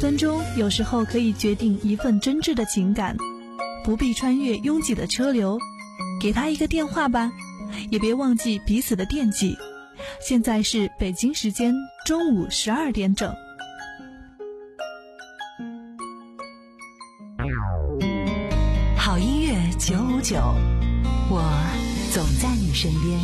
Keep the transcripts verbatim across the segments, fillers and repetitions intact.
分钟有时候可以决定一份真挚的情感，不必穿越拥挤的车流，给他一个电话吧，也别忘记彼此的惦记。现在是北京时间中午十二点整。 好音乐九五九，我总在你身边。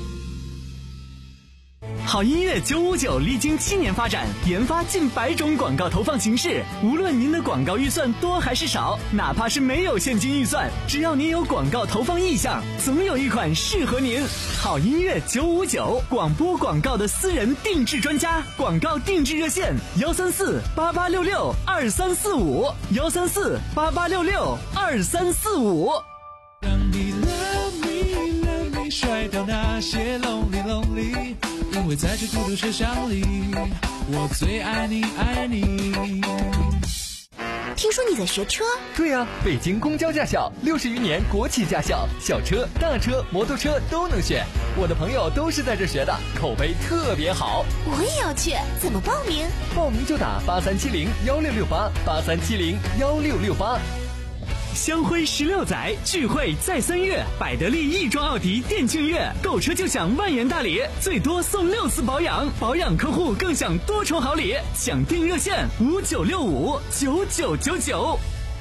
好音乐九五九历经七年发展，研发近百种广告投放形式。无论您的广告预算多还是少，哪怕是没有现金预算，只要您有广告投放意向，总有一款适合您。好音乐九五九，广播广告的私人定制专家，广告定制热线：幺三四八八六六二三四五，幺三四八八六六二三四五。 让你 love me love me， 甩掉那些 lonely lonely。因为在这孤独车厢里，我最爱你爱你。 听说你在学车？ 对呀、啊，北京公交驾校六十余年国企驾校，小车、大车、摩托车都能选。我的朋友都是在这学的，口碑特别好。 我也要去，怎么报名？ 报名就打八三七零幺六六八，八三七零幺六六八。 香辉十六载，聚会再三月，百得利亦庄奥迪店庆月，购车就享万元大礼，最多送六次保养，保养客户更享多重好礼。想订热线五九六五九九九九。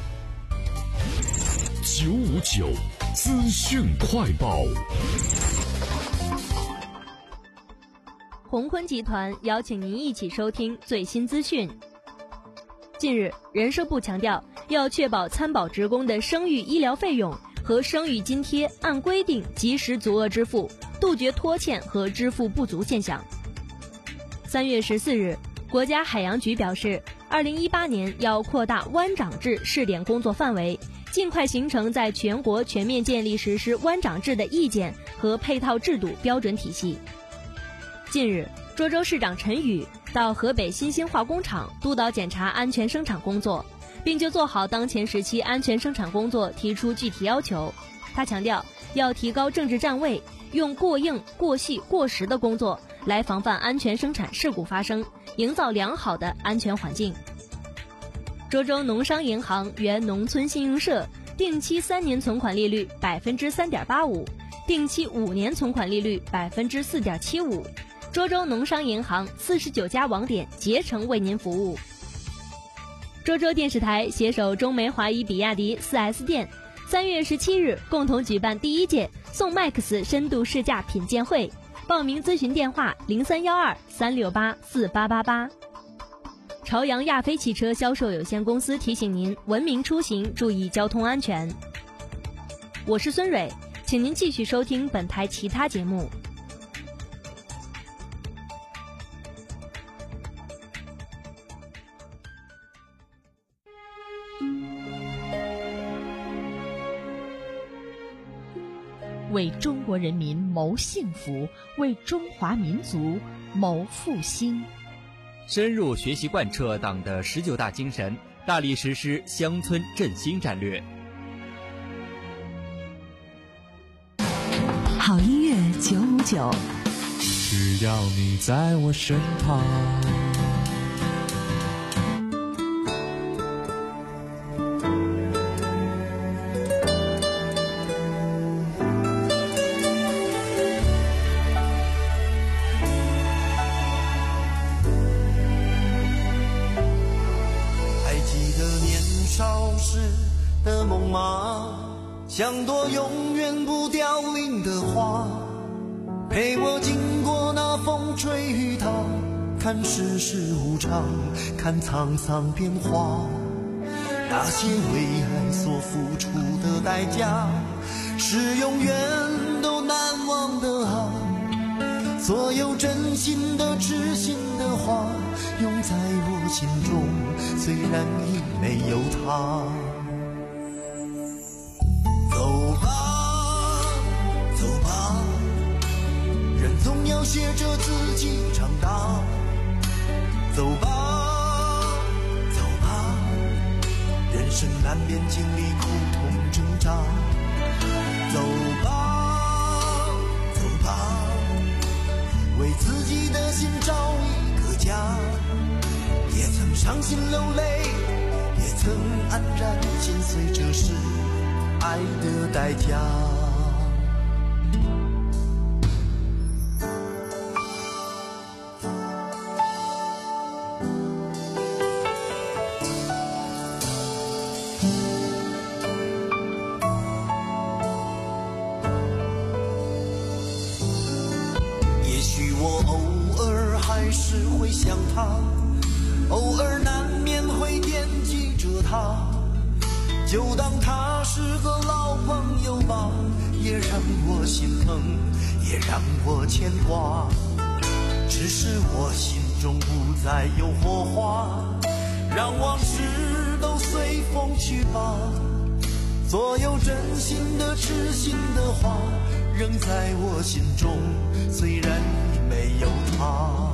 九五九资讯快报。 鸿坤集团邀请您一起收听最新资讯。近日，人社部强调，要确保参保职工的生育医疗费用和生育津贴按规定及时足额支付，杜绝拖欠和支付不足现象。三月十四日，国家海洋局表示，二零一八年要扩大湾长制试点工作范围，尽快形成在全国全面建立实施湾长制的意见和配套制度标准体系。近日，涿州市长陈宇到河北新兴化工厂督导检查安全生产工作，并就做好当前时期安全生产工作提出具体要求。他强调，要提高政治站位，用过硬、过细、过时的工作来防范安全生产事故发生，营造良好的安全环境。涿州农商银行原农村信用社定期三年存款利率百分之三点八五，定期五年存款利率百分之四点七五。涿州农商银行四十九家网点竭诚为您服务。涿州电视台携手中美华谊比亚迪 四 S 店，三月十七日共同举办第一届宋 Max 深度试驾品鉴会，报名咨询电话零三幺二三六八四八八八。朝阳亚飞汽车销售有限公司提醒您：文明出行，注意交通安全。我是孙蕊，请您继续收听本台其他节目。 为中国人民谋幸福，为中华民族谋复兴。 深入学习贯彻党的十九大精神，大力实施乡村振兴战略。 好音乐九五九， 只要你在我身旁。 的梦吗？像朵永远不凋零的花，陪我经过那风吹雨打，看世事无常，看沧桑变化。那些为爱所付出的代价，是永远都难忘的啊！所有真心的痴心的话，永在我心中，虽然已没有他。走吧，走吧，人总要学着自己长大。走吧，走吧，人生难免经历苦痛挣扎。走吧，走吧，为自己的心找一个家，也曾曾伤心流泪，也曾黯然心碎，这是爱的代价。也许我偶尔还是会想他，偶尔难免会惦记着他，就当他是个老朋友吧，也让我心疼，也让我牵挂。只是我心中不再有火花，让往事都随风去吧。所有真心的痴心的话，仍在我心中，虽然已没有他。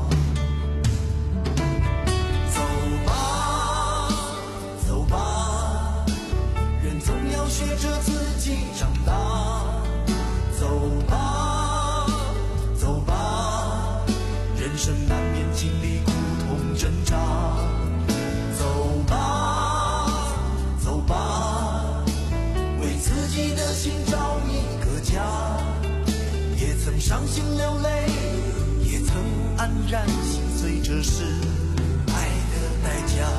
走吧，走吧，人总要学着自己长大。走吧，走吧，人生难免经历苦痛挣扎。走吧，走吧，为自己的心找一个家。也曾伤心流泪，也曾黯然心碎，这是爱的代价。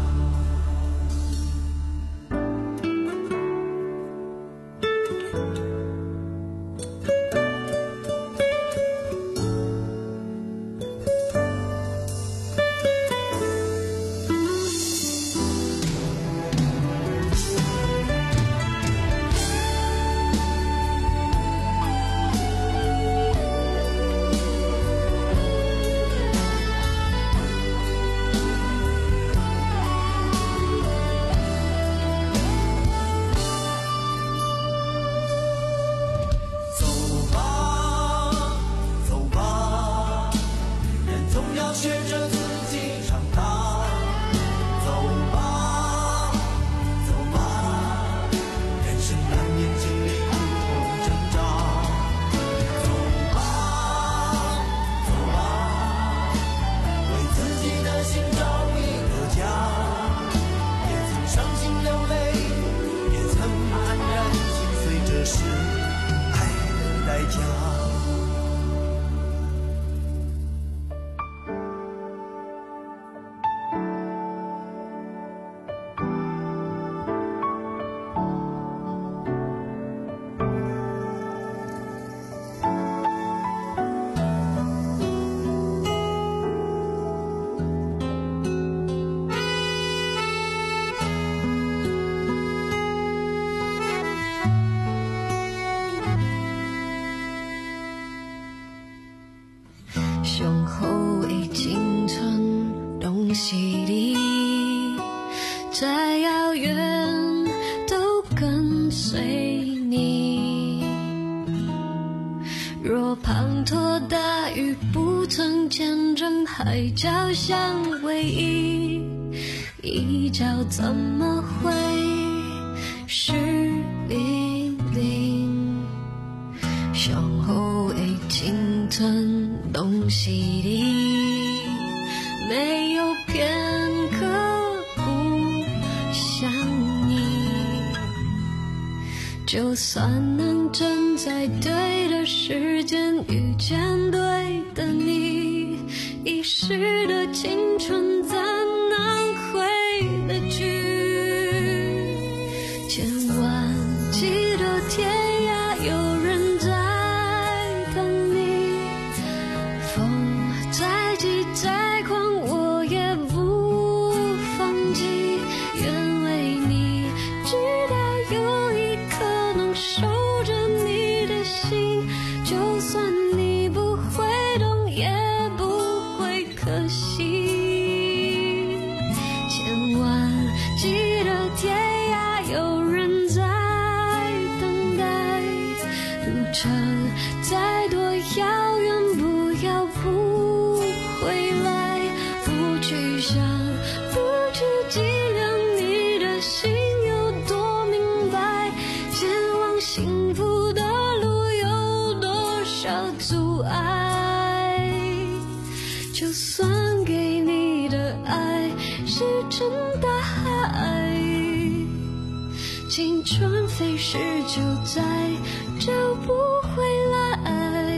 胸后已经成东西里，再遥远都跟随你。若滂沱大雨不曾见证海角相偎依，一角怎么会湿淋淋？胸后已经成东西里，没有片刻不想你。就算能真在对的时间遇见对的你，遗失的青春怎能回得去？千万记得天涯有人在等你，风再急再狂我也不放弃，愿为你直到有一刻能守着你的心，就算你不会懂也不会可惜。千万记得天涯有人在等待，路程再多遥远不要不回来，不去想不去计量你的心有多明白，前往幸福的路有多少阻碍，就算给你的爱是阵大海，青春飞逝就再找不回来。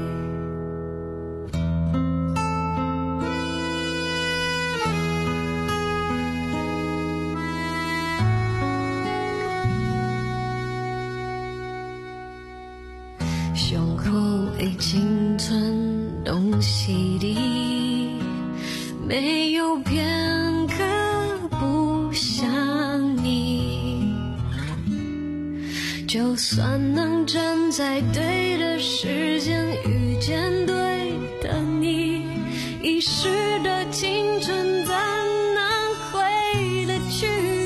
胸口已经寸东西地，没有片刻不想你。就算能站在对的时间遇见对的你，遗失的青春再难回得去。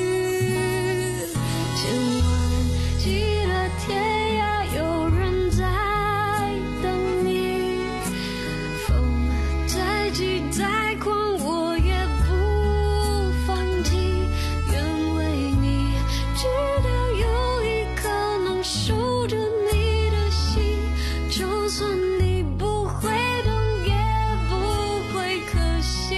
千万记得天涯有人在等你，风再急再狂我也不放弃，愿为你直到有一刻能守着你的心，就算你不会懂也不会可惜。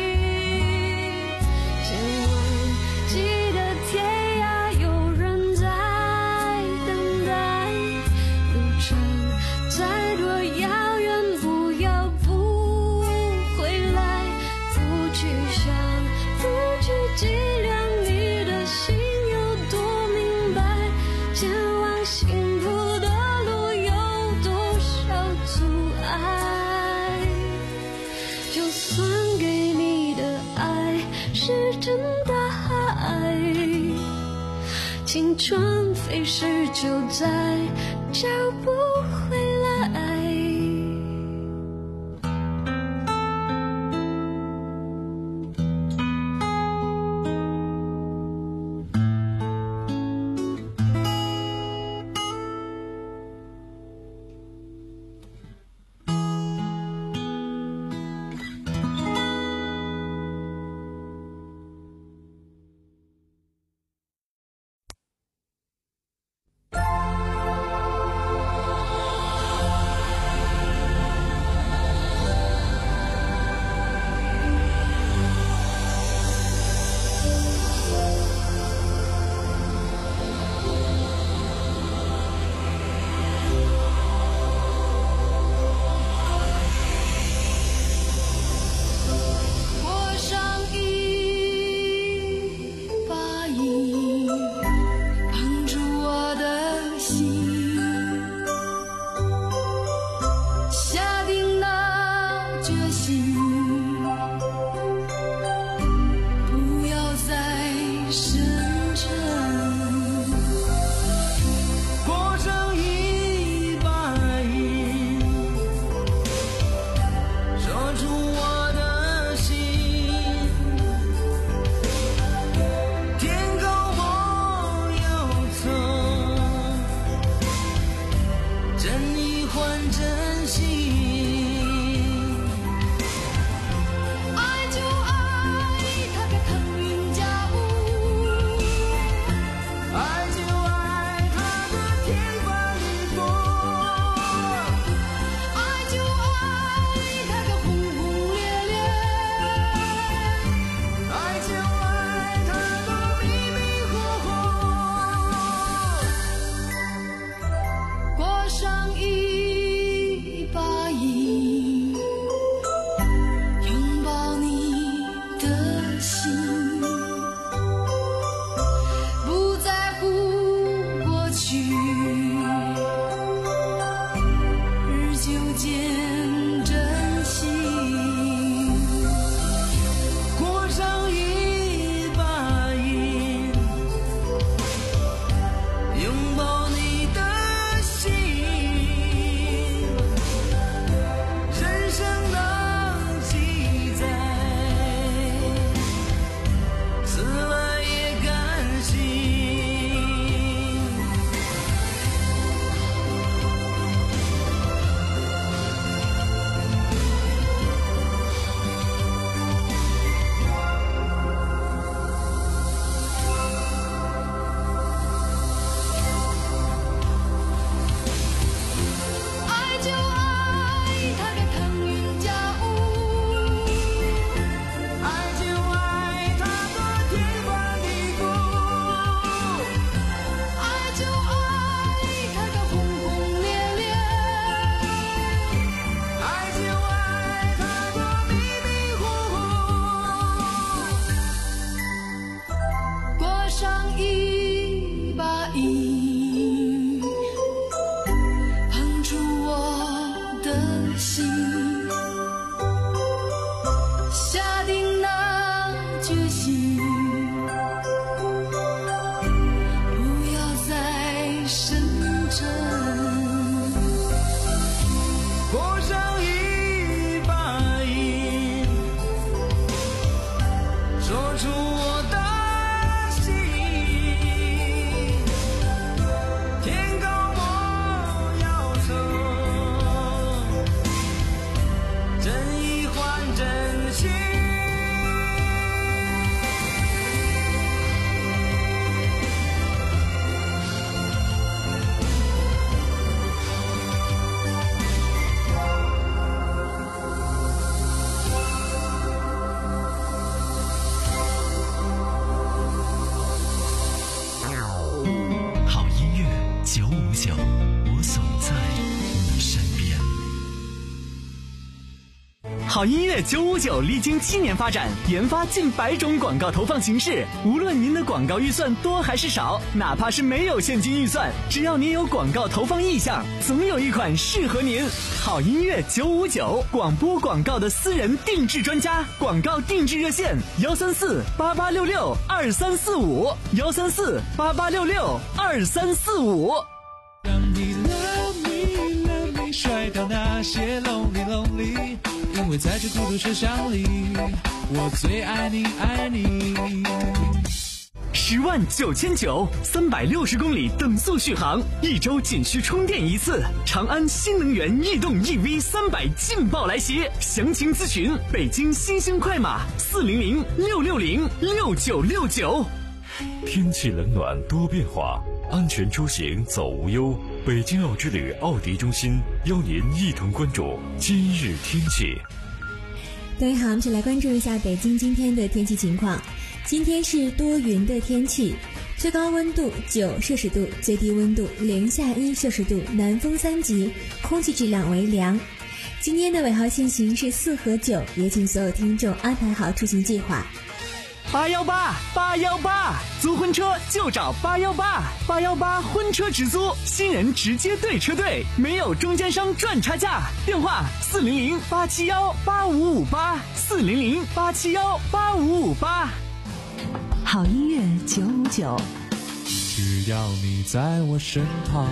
千万记得天涯有人在等待，路程再多遥远不要不回来，不去想不去计量你的心有多明白，前往幸福的路有多少阻碍。就算给你的爱是真大海，青春飞逝就再找不回来。 心，下定了决心，不要再深沉， 过上一把瘾，说出我的心，天高我要走，真意换真心。 好音乐九五九，我总在你身边。好音乐九五九历经七年发展，研发近百种广告投放形式。无论您的广告预算多还是少，哪怕是没有现金预算，只要您有广告投放意向，总有一款适合您。好音乐九五九，广播广告的私人定制专家，广告定制热线幺三四八八六六二三四五幺三四八八六六二三四五。 让你 love me love me 甩掉那些 lonely lonely， 因为在这孤独车厢里，我最爱你爱你。 十万九千九，三百六十公里等速续航，一周仅需充电一次。长安新能源逸动 E V 三百劲爆来袭，详情咨询北京新兴快马四零零六六零六九六九。 天气冷暖多变化，安全出行走无忧。北京奥之旅奥迪中心邀您一同关注今日天气。 各位好，我们一起来关注一下北京今天的天气情况。今天是多云的天气，最高温度九摄氏度，最低温度零下一摄氏度，南风三级，空气质量为良。今天的尾号限行是四和九，也请所有听众安排好出行计划。 八幺八八幺八，租婚车就找八幺八，八幺八婚车直租，新人直接对车队，没有中间商赚差价。电话四零零八七幺八五五八，四零零八七幺八五五八。 好音乐九五九， 只要你在我身旁。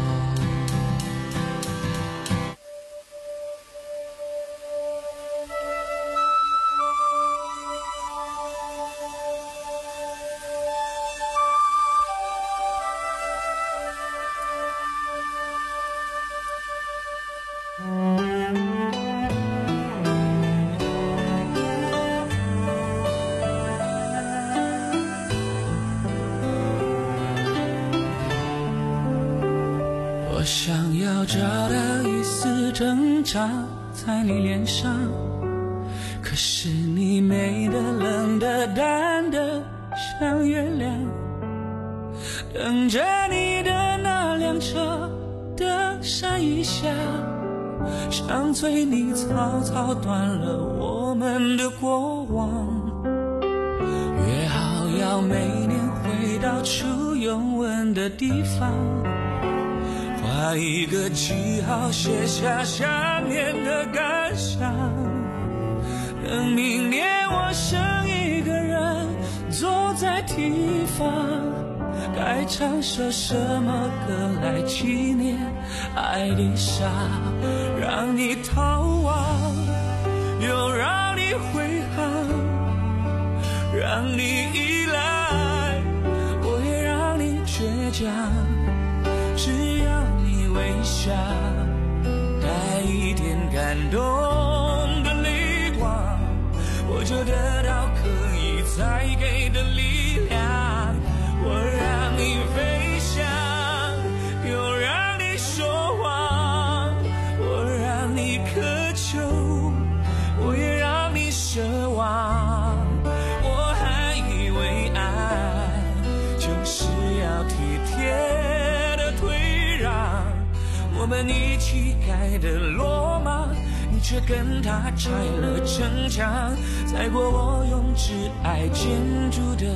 我想要找到一丝挣扎在你脸上，可是你美的冷的淡的像月亮，等着你的那辆车的闪一下，想催你草草断了我们的过往，约好要每年回到初拥吻的地方，画一个记号，写下想念的感想。等明年我剩一个人坐在堤防，该唱首什么歌来纪念爱的傻，让你逃亡，又让你回航，让你依赖，我也让你倔强，只要你微笑，带一点感动的泪光，我就得到可以再给的力量。我让你飞翔，又让你说谎，我让你渴求，我也让你奢望。我还以为爱就是要体贴的退让，我们一起盖的罗马，你却跟他拆了城墙，踩过我用挚爱建筑的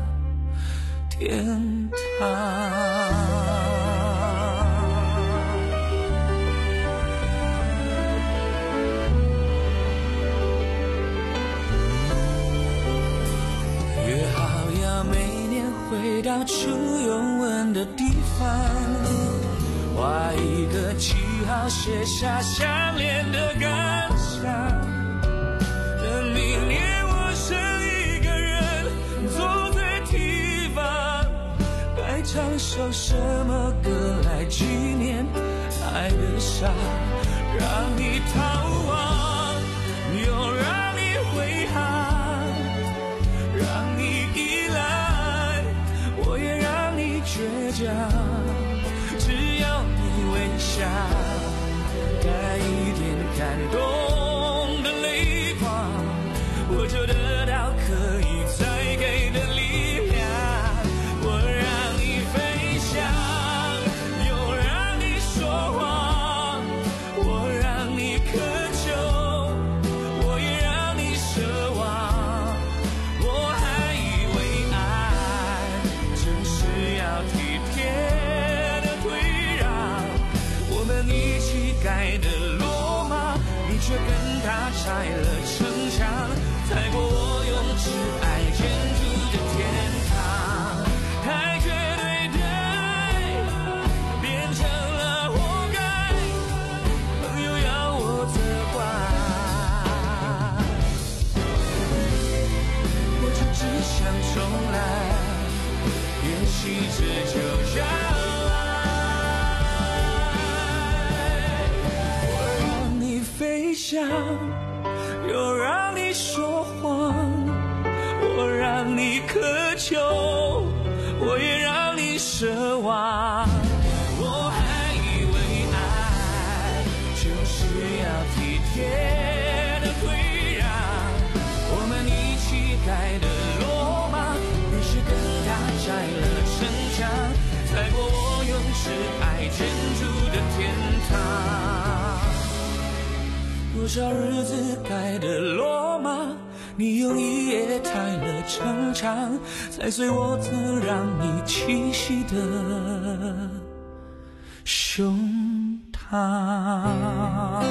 天堂。 回到处有吻的地方，画一个记号，写下相恋的感想。等明年我剩一个人坐在堤防，该唱首什么歌来纪念爱的伤？让你逃亡，又让你回航，让你依赖，我也让你倔强。只要你微笑，带一点感动的泪光，我就得到可以再给的力量。我让你飞翔，又让你说谎，我让你渴求，我也让你奢望。我还以为爱就是要体贴的退让，我们一起盖的罗马，你却跟他拆了城墙，踩过我用挚爱建筑的天堂。太绝对的爱变成了活该，朋友要我责怪，我就只想重来，也许这就将来。我让你飞翔，又让你说谎，我让你渴求，我也让你奢望。我还以为爱就是要体贴的退让，我们一起盖的罗马，你是跟他拆了城墙，踩过我用挚爱建筑的天堂。多少日子盖的罗马，你用一夜拆了城墙，踩碎我曾让你栖息的胸膛。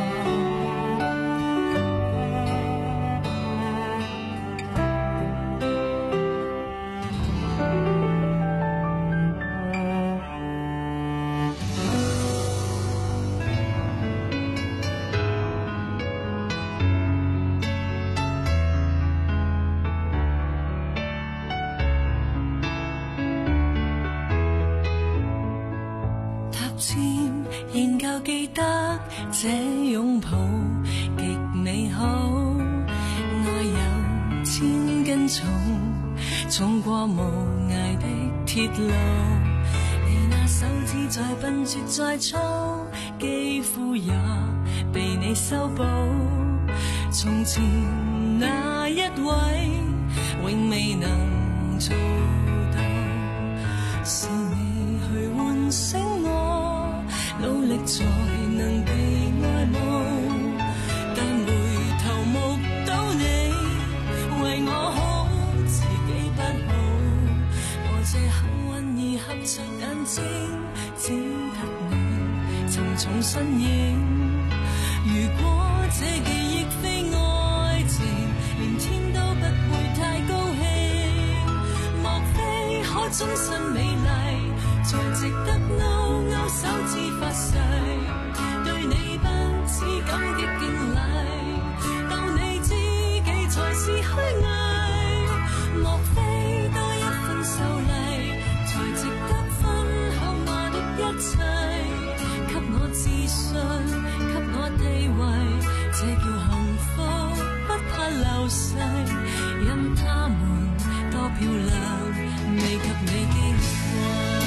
仍舊記得這擁抱極美好，愛有千斤重，重過無涯的鐵路。你那手指再笨拙再粗，肌膚也被你修補。從前那一位永未能做到，是你去喚醒我，努力才能被愛慕，但回頭目睹你為我好，自己不好。我這幸運兒合着眼睛，只得你沉重身影。如果這記憶非愛情，連天都不會太高興。莫非可終身美麗，才值得勾勾手指發誓，對你不止感激敬禮，當你知己才是虛偽。莫非多一份秀麗，才值得分享我的一切，給我自信，給我地位，這叫幸福，不怕流逝，因他們多漂亮，未及你矜貴。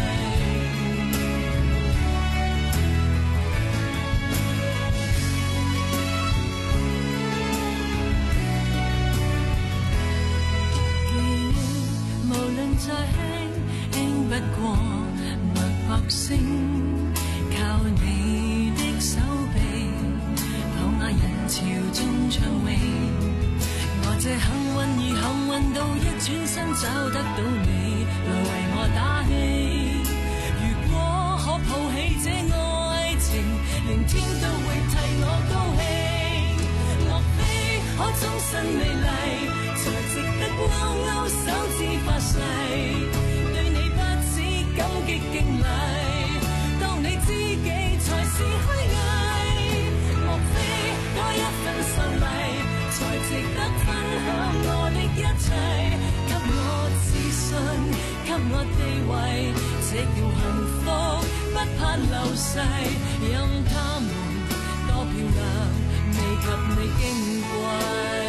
再輕輕不過脈搏聲，靠你的手臂，跑馬人潮中暢泳。我這幸運兒幸運到一轉身找得到你，來為我打氣。如果可抱起這愛情，連天都會替我高興。莫非可終身美麗，才值得勾勾手指發誓， 我地位，這叫幸福，不怕流逝，任他們多漂亮，未及你矜貴。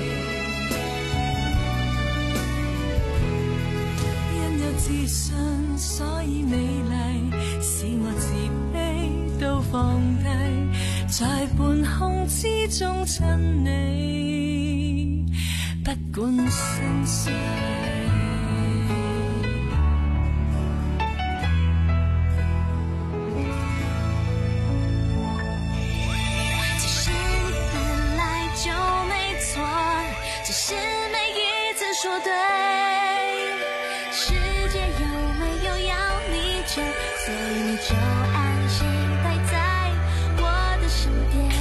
因有自信，所以美麗，使我自卑都放低，在半空之中親你，不管生死。 其實你本來就沒錯，只是沒一次說對。世界有沒有要你救，所以你就安心待在我的身邊。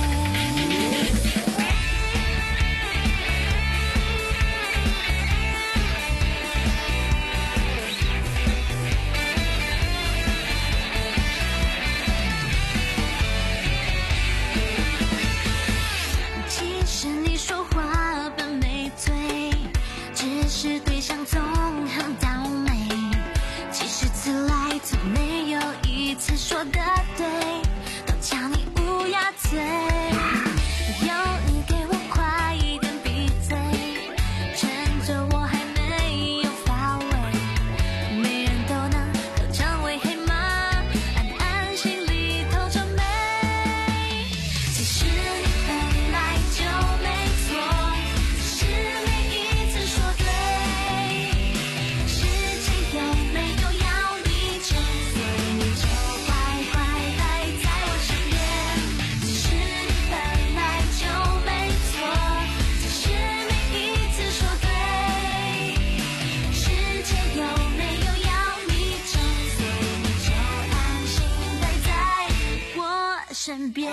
其實你說話本沒對，只是對象縱橫到美，幾十次來總沒有一次說的對，都叫你烏鴉嘴。有你給我快一點閉嘴，趁着我還沒有發威，每人都能夠成為黑馬，暗暗心裡透着美。其實你本來就沒錯，只是沒一次說對。世界有沒有要你救，所以你就乖乖待在我身邊。其實你本來就沒錯，只是沒一次說對。世界有沒有要你救，所以你就安心待在我身邊。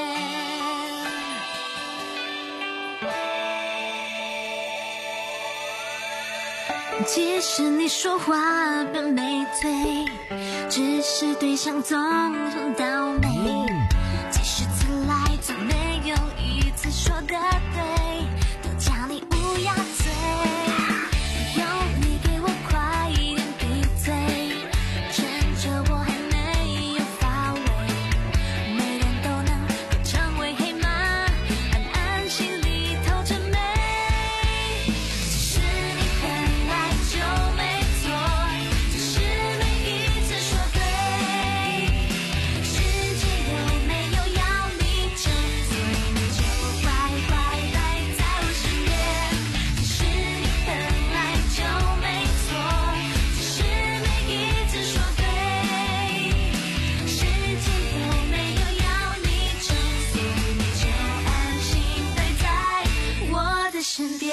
即使你說話本沒對，只是對象縱橫到美，幾十次來總沒有一次說的對，都叫你烏鴉嘴。有你給我快一點閉嘴，趁着我還沒有發威，每人都能夠成為黑馬，暗暗心裡透着美。其實你本來就沒錯，只是沒一次說對。世界有沒有要你救，所以你就乖乖待在我身邊。其實你本來就沒錯，只是沒一次說對。世界有沒有要你救，所以你就安心待在我的身邊。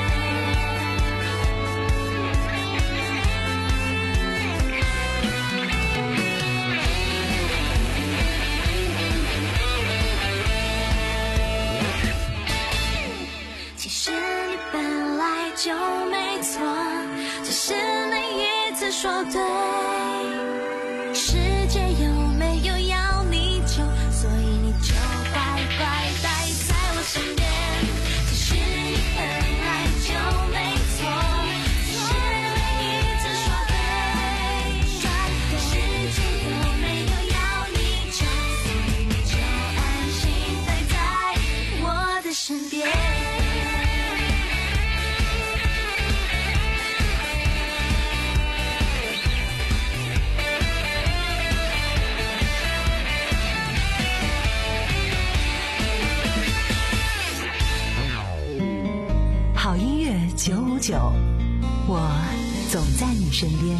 其實你本來就沒錯，只是沒一次說對。世界有沒有要你救，所以你就乖乖待在我身邊。其實你本來就沒錯，只是沒一次說對。世界有沒有要你救，所以你就安心待在我的身邊。 好音乐九五九，我总在你身边。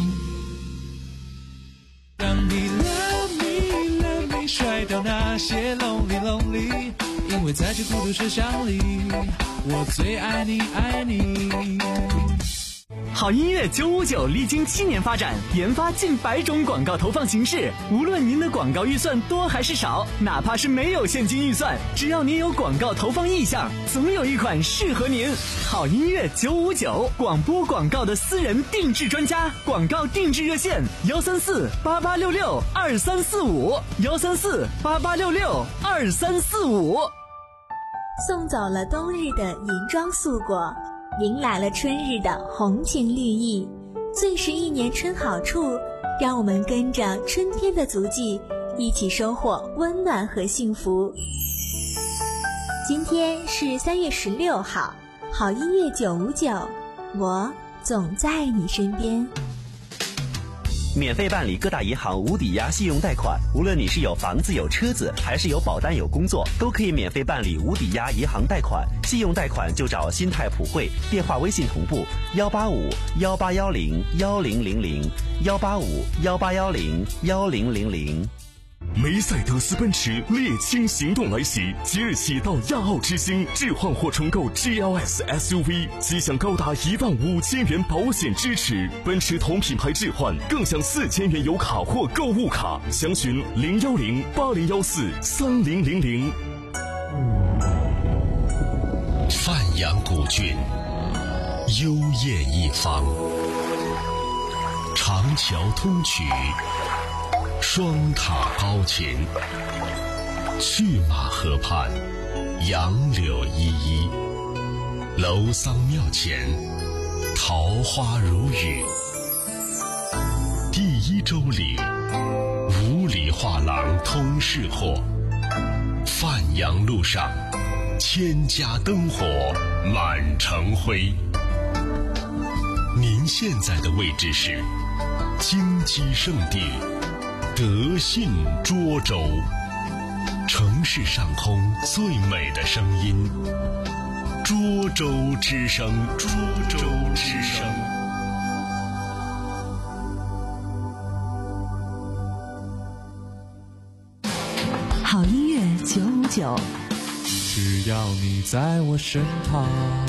让你 love me love me 甩掉那些 lonely lonely， 因为在这孤独车厢里，我最爱你爱你。 好音乐九五九历经七年发展，研发近百种广告投放形式。无论您的广告预算多还是少，哪怕是没有现金预算，只要您有广告投放意向，总有一款适合您。好音乐九五九，广播广告的私人定制专家，广告定制热线：幺三四八八六六二三四五，幺三四八八六六二三四五。 送走了冬日的银装素裹，迎来了春日的红情绿意。 最是一年春好处，让我们跟着春天的足迹，一起收获温暖和幸福。今天是三月十六号，好音乐九五九，我总在你身边。 免费办理各大银行无抵押信用贷款，无论你是有房子有车子，还是有保单有工作，都可以免费办理无抵押银行贷款。信用贷款就找新泰普惠，电话微信同步幺八五幺八幺零幺零零零幺八五幺八幺零幺零零零。 梅赛德斯奔驰猎青行动来袭，即日起到亚奥之星置换或重购 G L S S U V， 即享高达一万五千元保险支持。奔驰同品牌置换更享四千元油卡或购物卡。详询零幺零八零幺四三零零零。 范阳古郡，幽艳一方，长桥通衢，双塔高琴，去马河畔，杨柳依依，楼桑庙前，桃花如雨。第一周里，五里画廊通市货，范阳路上，千家灯火满城辉。您现在的位置是金鸡圣地德信涿州，城市上空最美的声音，涿州之声，涿州之声。 好音乐九五九， 只要你在我身旁。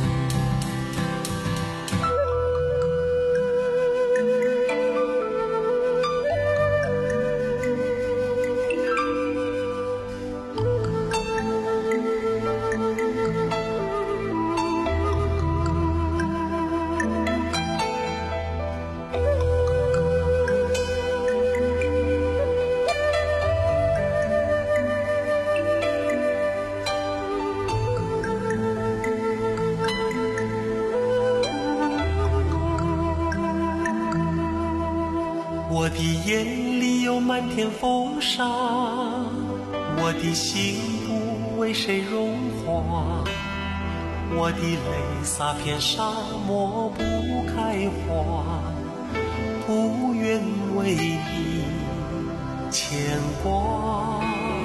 我的眼里有满天风沙，我的心不为谁融化，我的泪洒遍沙漠不开花，不愿为你牵挂。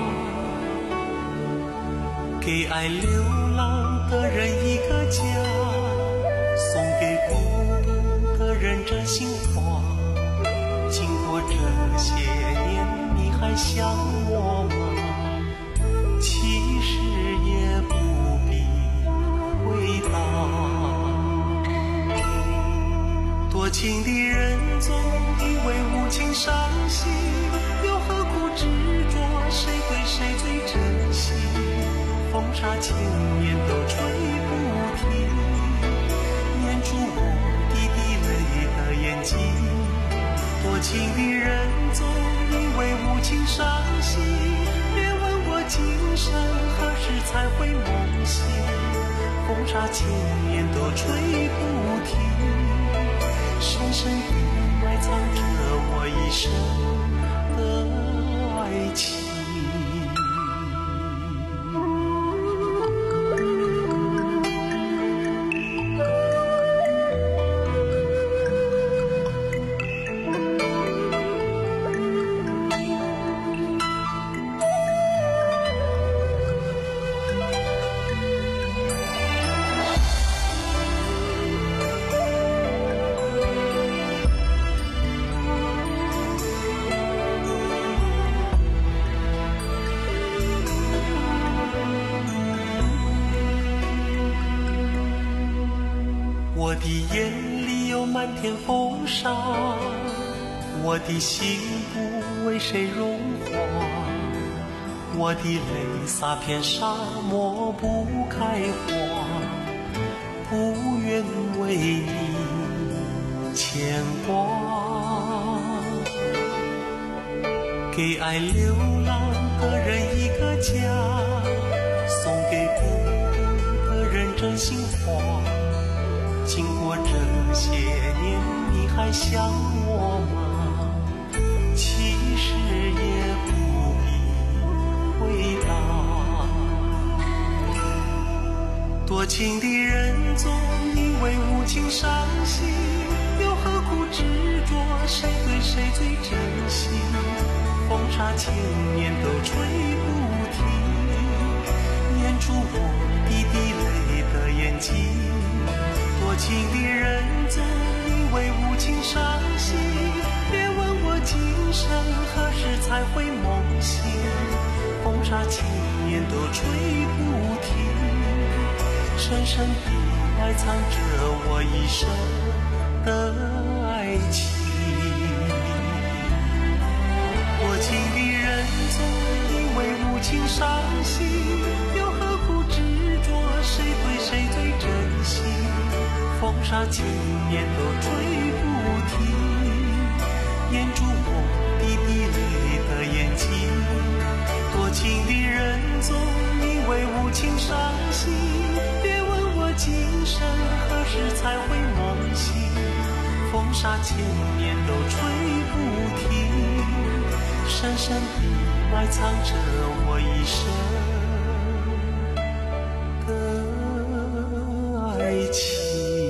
给爱流浪的人一个家，送给孤独的人真心话。经过这些年，你还想我吗？其实也不必回答。多情的人总以为无情伤心，又何苦执着谁对谁最真心？风沙千年都吹不停，粘住我滴滴泪的眼睛。多情的人总以为无情伤心，别问我今生何时才会梦醒。风沙千年都吹不停，深深地埋藏着我一生的爱情。我的眼里有满天风沙，我的心不为谁融化，我的泪洒遍沙漠不开花，不愿为你牵挂。给爱流浪的人一个家，送给孤独的人真心话。经过这些年，你还想我吗？其实也不必回答。多情的人总因为无情伤心，又何苦执着谁对谁最真心？风沙千年都吹不停，掩住我滴滴泪的眼睛。多情的人总因为无情伤心，别问我今生何时才会梦醒。风沙千年都吹不停，深深地埋藏着我一生的爱情。多情的人总因为无情伤心，又何苦执着谁对谁最真心？风沙千年都吹不停，掩住我滴滴泪的眼睛。多情的人总因为无情伤心，别问我今生何时才会梦醒。风沙千年都吹不停，深深地埋藏着我一生的爱情。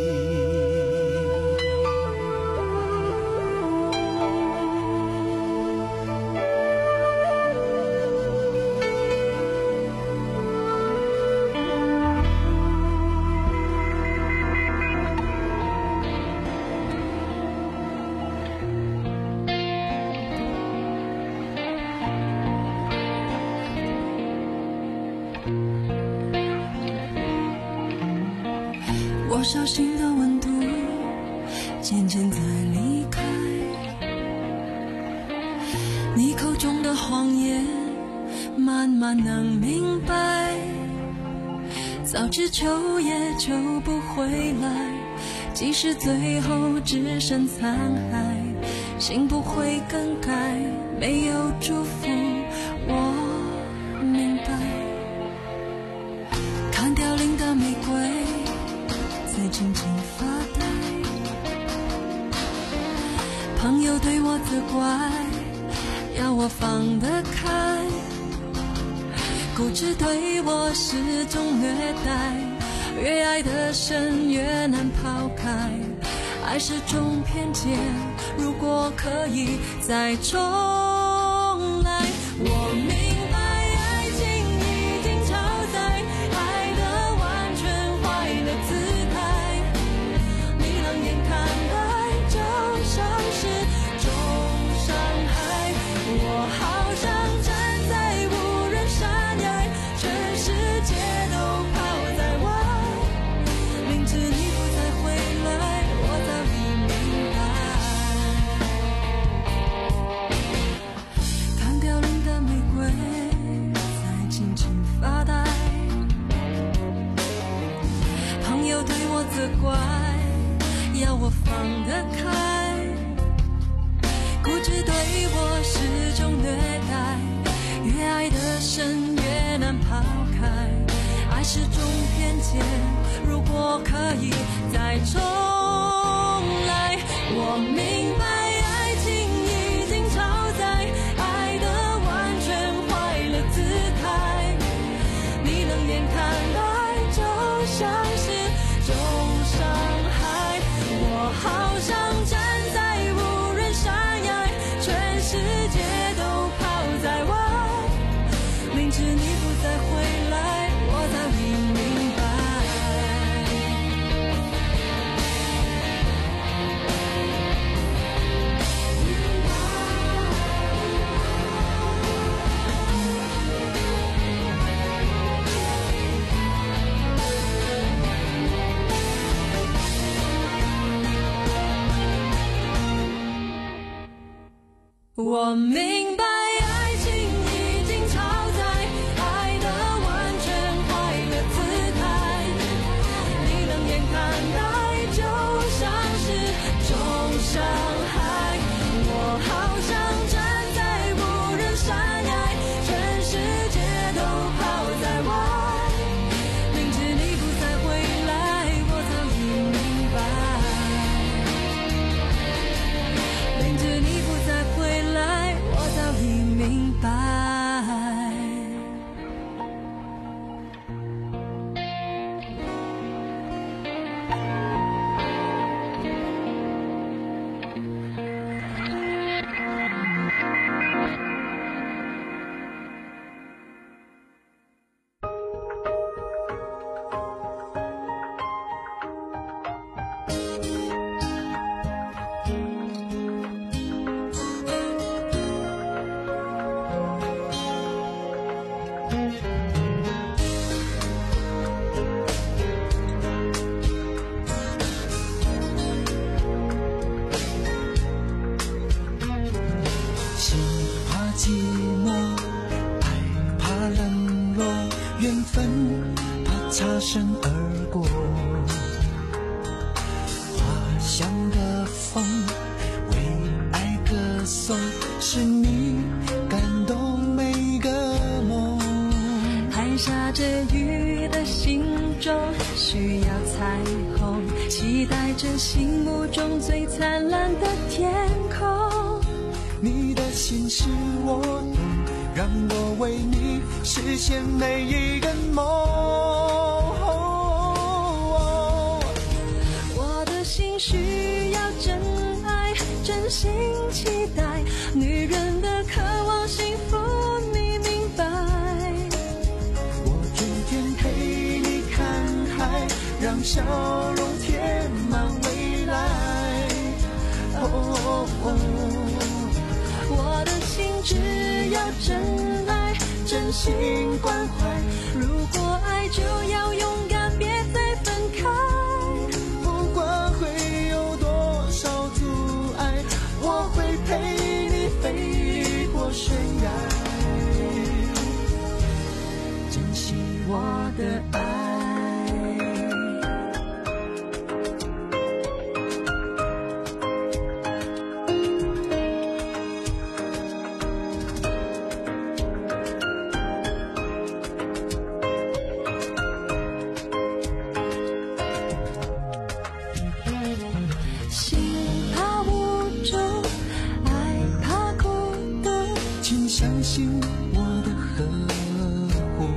我小心的温度渐渐在离开，你口中的谎言慢慢能明白，早知求也求不回来，即使最后只剩残骸，心不会更改，没有祝福我明白。看凋零的玫瑰在静静发呆，朋友对我责怪，要我放得开，固执对我是种虐待，越爱得深越难抛开，爱是种偏见，如果可以再重来。我明白爱情已经超载，爱得完全坏了姿态，你冷眼看待就像是种伤害。我好想站在无人山崖，全世界都抛在外，明知你不再回来，我早已明白。看凋零的玫瑰在静静发呆，朋友对我责怪，要我放得开，固执对我是种虐待，越爱得深越难抛开，爱是种偏见，如果可以再重来。我明白爱情已经超载，爱得完全坏了姿态，你冷眼看待就像是种伤害。我好想站在无人山崖，全世界都抛在外，明知你不再回来，我早已明白。我明白爱情已经超载，爱得完全坏了姿态，你冷眼看待就像是种伤害。我好想站在无人山崖，全世界都抛在外，明知你不再回来，我早已明白。 擦身而过。花香的风为爱歌颂，是你感动每个梦。 还下着雨的心中需要彩虹，期待着心目中最灿烂的天空。 你的心是我懂，让我为你实现每一个梦。 我的心需要真爱，真心期待，女人的渴望幸福你明白。 我天天陪你看海，让笑容填满未来。哦哦我的心只要真爱，真心关怀。如果爱就要勇敢，别再分开。不管会有多少阻碍，我会陪你飞过悬崖，珍惜我的爱。相信我的呵护，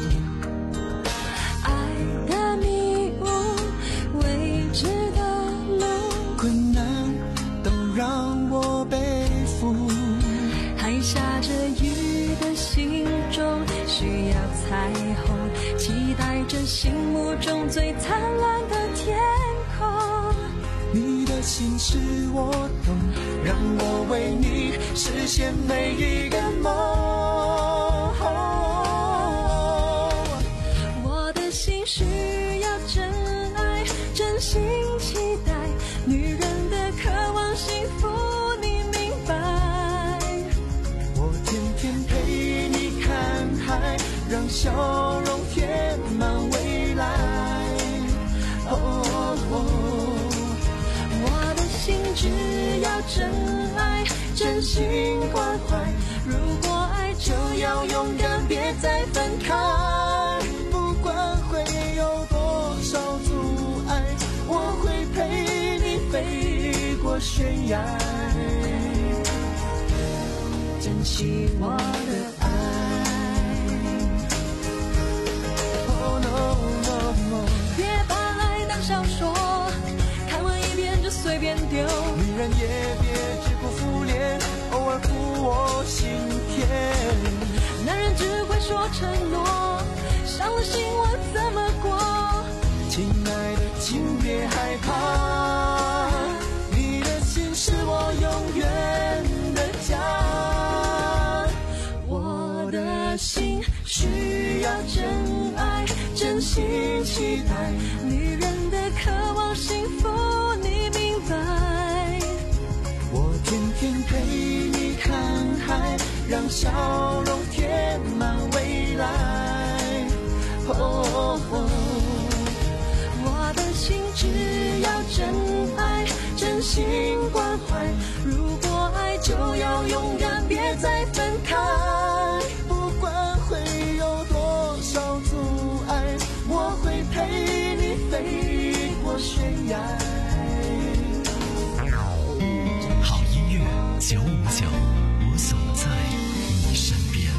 爱的迷雾，未知的路， 困难都让我背负。 还下着雨的心中需要彩虹，期待着心目中最灿烂的天空。 你的心是我懂，让我为你实现每一个梦。 我的心需要真爱，真心期待，女人的渴望幸福你明白。 我天天陪你看海，让笑容填满未来。哦哦我的心只要真爱，真心关怀。如果爱就要勇敢，别再分开。不管会有多少阻碍，我会陪你飞过悬崖，珍惜我的爱。Oh no no no， 别把爱当小说，随便丢， 女人也别只顾敷衍，偶尔抚我心田。 男人只会说承诺，伤了心我怎么过？ 亲爱的，请别害怕，你的心是我永远的家。我的心需要真爱，真心期待，女人的渴望幸福你明白。我天天陪你看海，让笑容填满未来。哦哦我的心只要真爱，真心关怀。如果爱就要勇敢，别再分开。不管会有多少阻碍，我会陪你飞过悬崖。 好音乐九五九，我总在你身边。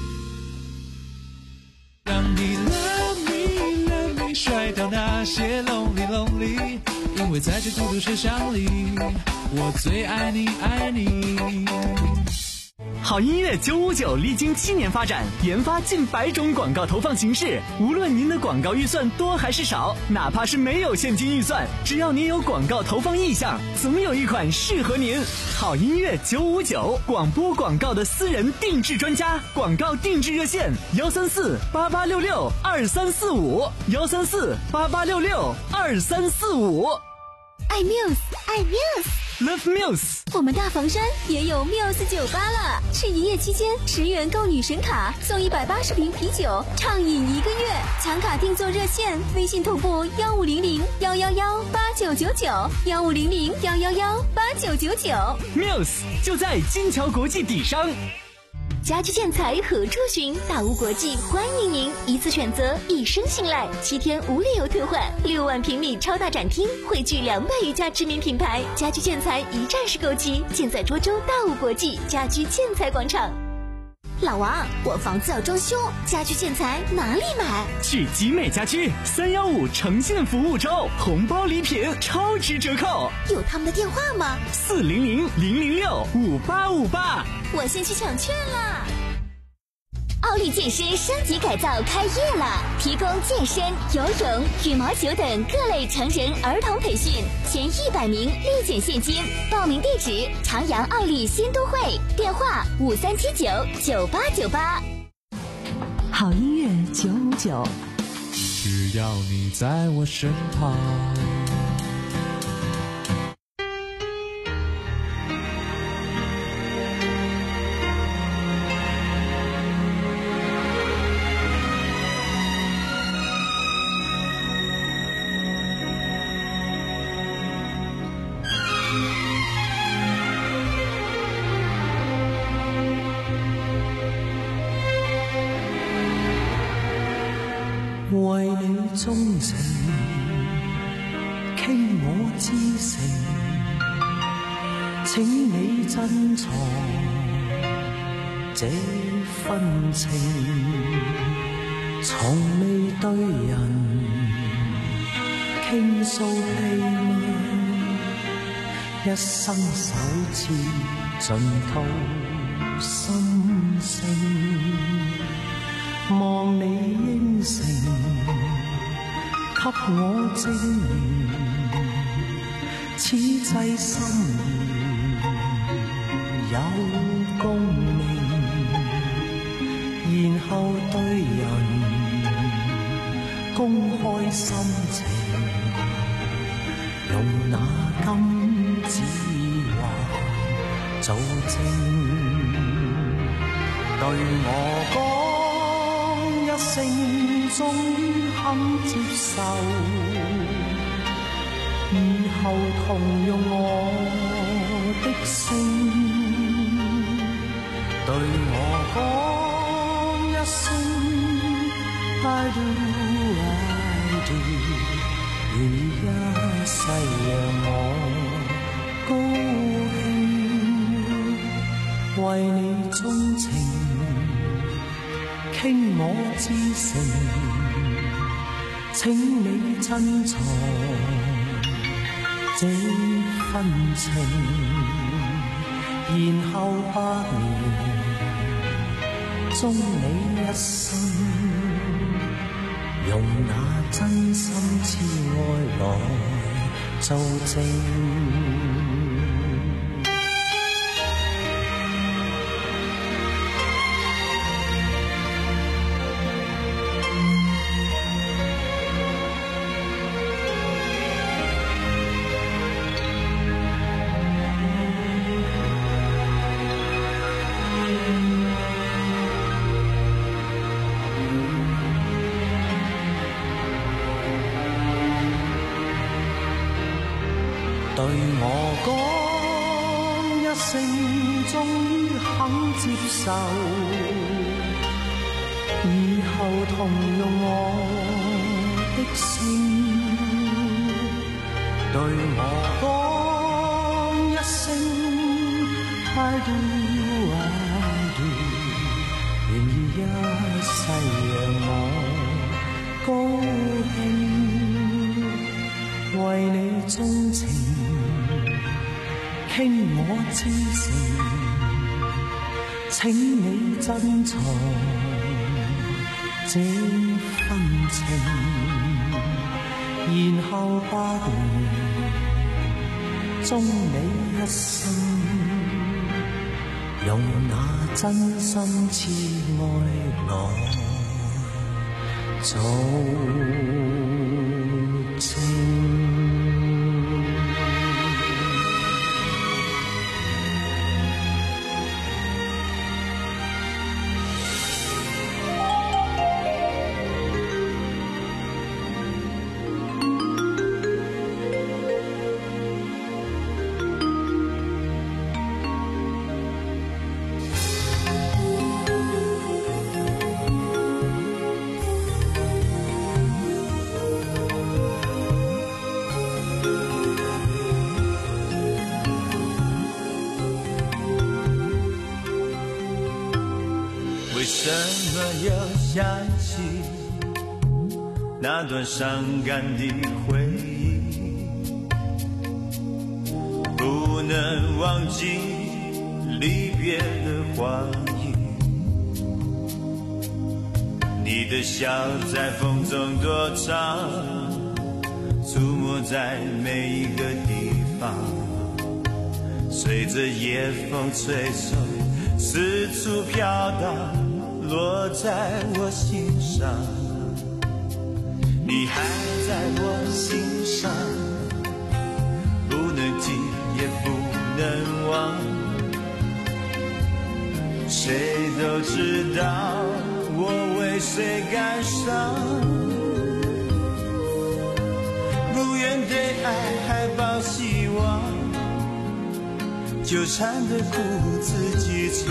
让你 love me love me， 甩掉那些 lonely lonely， 因为在这孤独车厢里，我最爱你爱你。 好音乐九五九历经七年发展，研发近百种广告投放形式。无论您的广告预算多还是少，哪怕是没有现金预算，只要您有广告投放意向，总有一款适合您。好音乐九五九，广播广告的私人定制专家，广告定制热线：幺三四八八六六二三四五，幺三四八八六六二三四五。 爱 Muse， 爱 Muse， Love Muse。 我们大房山也有 Muse 酒吧了，是一夜期间十元购女神卡送一百八十瓶啤酒，畅饮一个月。抢卡订座热线：微信同步幺五零零幺幺幺八九九九幺五零零幺幺幺八九九九。 Muse 就在金桥国际底商。 家居建材何处寻？大屋国际欢迎您，一次选择，一生信赖，七天无理由退换，六万平米超大展厅，汇聚两百余家知名品牌，家居建材一站式购齐，建在涿州大屋国际家居建材广场。老王，我房子要装修，家居建材哪里买？ 去集美家居，三幺五诚信服务周，红包礼品超值折扣。 有他们的电话吗？ 四零零零零六五八五八。 我先去抢券啦！奥利健身升级改造开业了，提供健身、游泳、羽毛球等各类成人儿童培训，前一百名立减现金。报名地址：长阳奥利新都会，电话五三七九九八九八。 好音乐九五九， 只要你在我身旁。 為你鍾情，傾我至誠，請你珍藏這份情，從未對人傾訴秘密，一生首次盡吐心聲。望你應承，給我證明，此際心意有共鳴，然後對人公開心情，用那金指環做證，對我講一聲終於肯接受，以後同用我的姓，對我講一聲 I do I do， 願一世讓我高興，為你鍾情，傾我至誠，請你珍藏這份情，然後百年終你一生，用那真心之愛來做證。對我講一聲，終於肯接受，以後同用我的姓。對我講一聲 I do I do， 願意一世讓我高興，為你鍾情，傾我至誠，請你珍藏這份情，然後百年終你一生，用那真心之愛來做證。 怎么又想起那段伤感的回忆？不能忘记离别的话语，你的笑在风中多长，触摸在每一个地方，随着夜风吹送，四处飘荡，落在我心上。你还在我心上，不能记也不能忘。谁都知道我为谁感伤，不愿对爱还抱希望，纠缠的苦自己尝，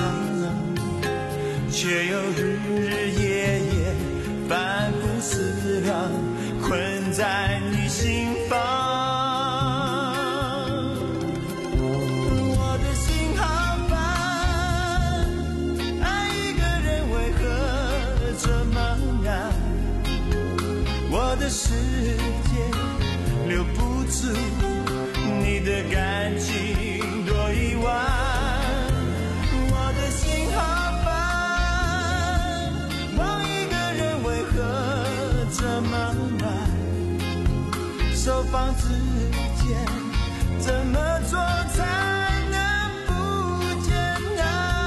却又日日夜夜反复思量，困在你心房。我的心好烦，爱一个人为何这么难？我的世界留不住你的感情多一万。我的心好烦，忘一个人为何这么难？手放之间，怎么做才能不艰难？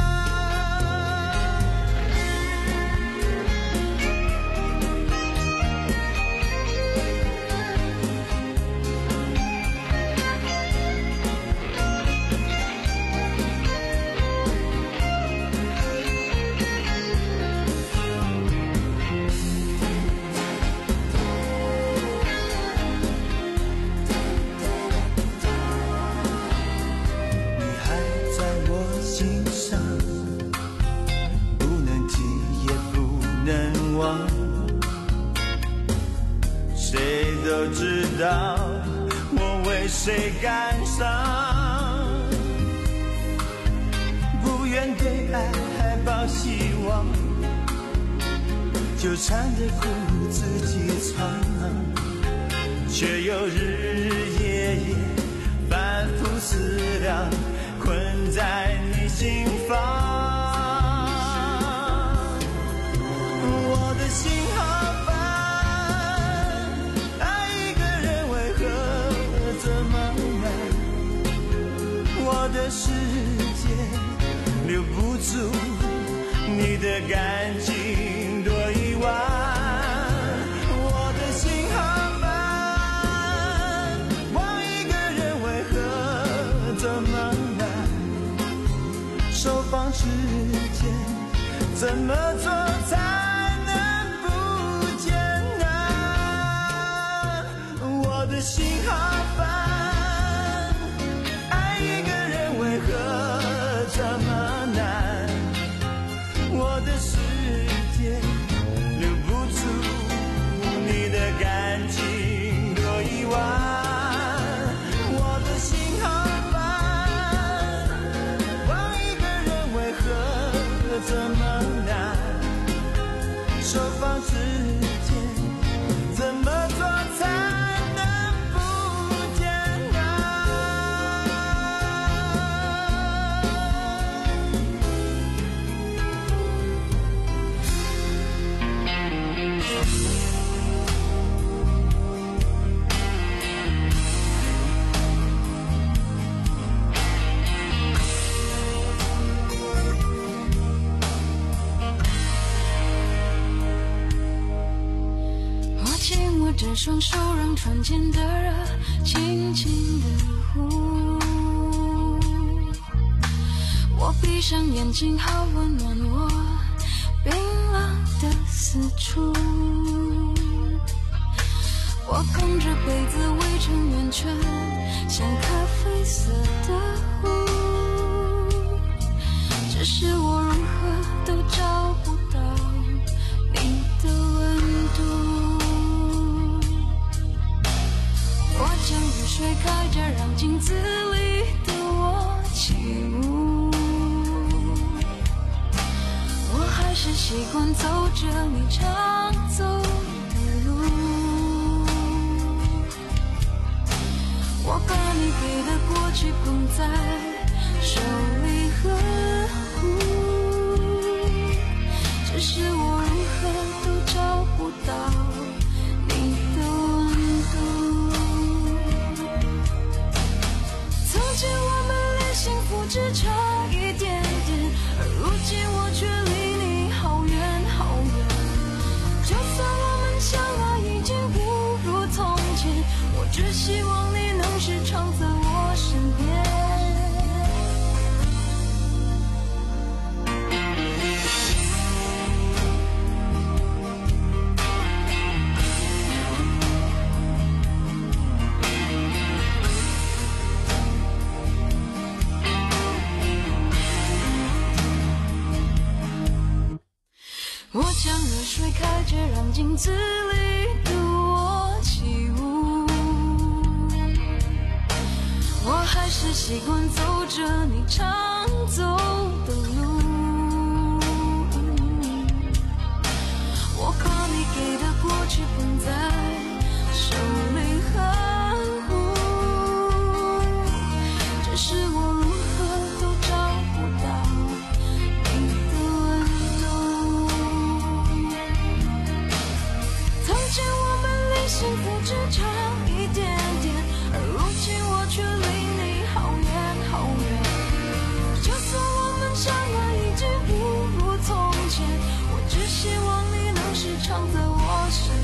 都知道我为谁感伤，不愿对爱还抱希望，纠缠的苦自己尝，却又日日夜夜反复思量，困在你心房。我的心好烦，我的世界留不住你的感情多一万。我的心好烦，忘一个人为何这么难？手放之间，怎么做才能不艰难？我的心好烦，为何这么难？我的世界留不住你的感情多一万。我的心好烦，忘一个人为何这么难？手放之间，怎么做才这双手让窗前的热轻轻地呼，我闭上眼睛好温暖我冰冷的四处，我捧着杯子围成圆圈，像咖啡色的湖，只是我如何都找不到你的温度。我将雨水开着，让镜子里的我起舞。我还是是习惯走着你常走的路，我把你给的过去捧在手里呵护，只是我如何都找不到你的温度。从前我们离幸福只差一点点，而如今我却离你好远好远。就算我们相爱已经不如从前，我只希望你能时常在我身边。我将热水开着，让镜子里的我起舞，我还是习惯走着你常走的路，我把你给的过去捧在手里呵护，只是我如何都找不到你的温度。从前我们离幸福只差一点点，而如今我却离你好远好远。就算我们相爱已经不如从前，我只希望你能时常在我身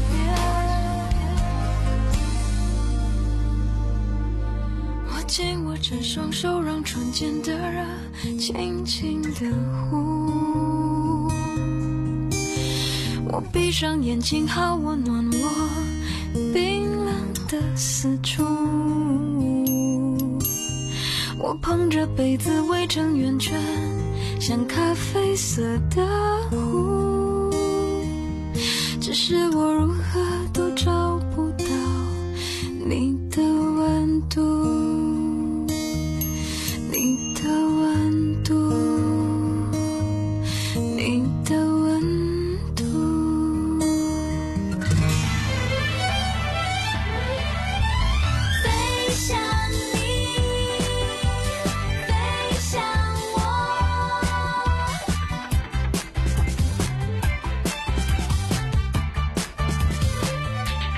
边。我紧握着双手，让唇间的热轻轻地呼。我闭上眼睛，好温暖我冰冷的四处。我捧着杯子围成圆圈，像咖啡色的湖。只是我如何